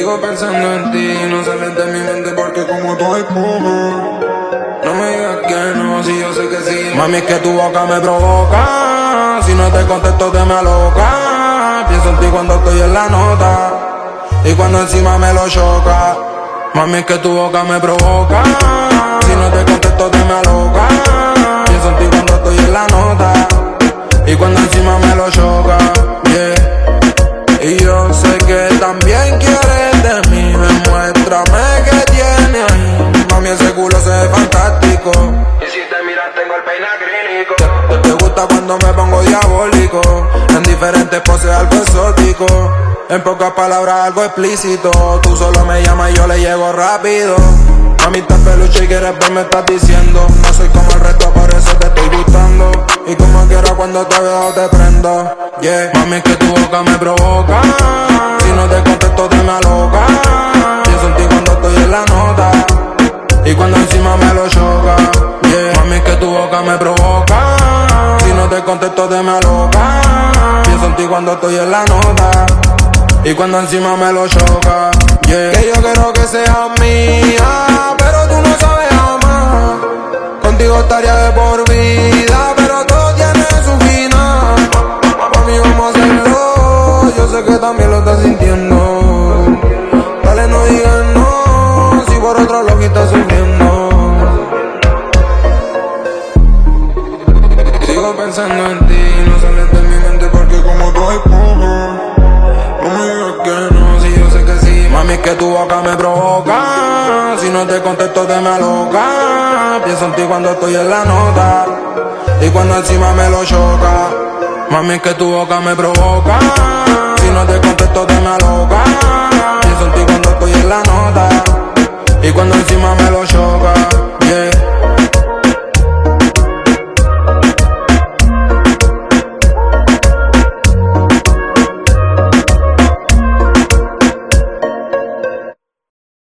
Sigo pensando en ti, no sales de mi mente porque como tú hay poco. No me digas que no, si yo sé que sí. Mami, es que tu boca me provoca. Si no te contesto te me aloca. Pienso en ti cuando estoy en la nota y cuando encima me lo choca. Mami, es que tu boca me provoca. Si no te contesto te me aloca. Pienso en ti cuando estoy en la nota y cuando encima me lo choca. Yeah. Y yo sé que también quieres de mí. Demuéstrame que tienes ahí. Mami, ese culo se ve fantástico. Y si te miras tengo el peine acrílico. Te gusta cuando me pongo diabólico. En diferentes poses algo exótico. En pocas palabras algo explícito. Tú solo me llamas y yo le llego rápido. Mami, estás peluche y quieres ver, me estás diciendo. No soy como el resto, por eso te estoy gustando. Y como quiera cuando te veo te prendo. Yeah. Mami, es que tu boca me provoca. Si no te contesto te me aloca. Pienso en ti cuando estoy en la nota y cuando encima me lo choca. Yeah. Mami, es que tu boca me provoca. Si no te contesto te me aloca. Pienso en ti cuando estoy en la nota y cuando encima me lo choca. Yeah. Que yo quiero que seas mía, pero tú no sabes amar. Contigo estaría de por vida, pero todo tiene su final. Mami, vamos a hacerlo. Yo sé que también lo estás sintiendo. Dale, no digas no, si por otro lo que estás sufriendo. Sigo pensando en ti, no sales de mi mente porque como tú hay poco. No me digas que no, si yo sé que sí. Mami, es que tu boca me provoca. Si no te contesto te me aloca. Pienso en ti cuando estoy en la nota y cuando encima me lo choca. Mami, es que tu boca me provoca. Si no te contesto te me aloca.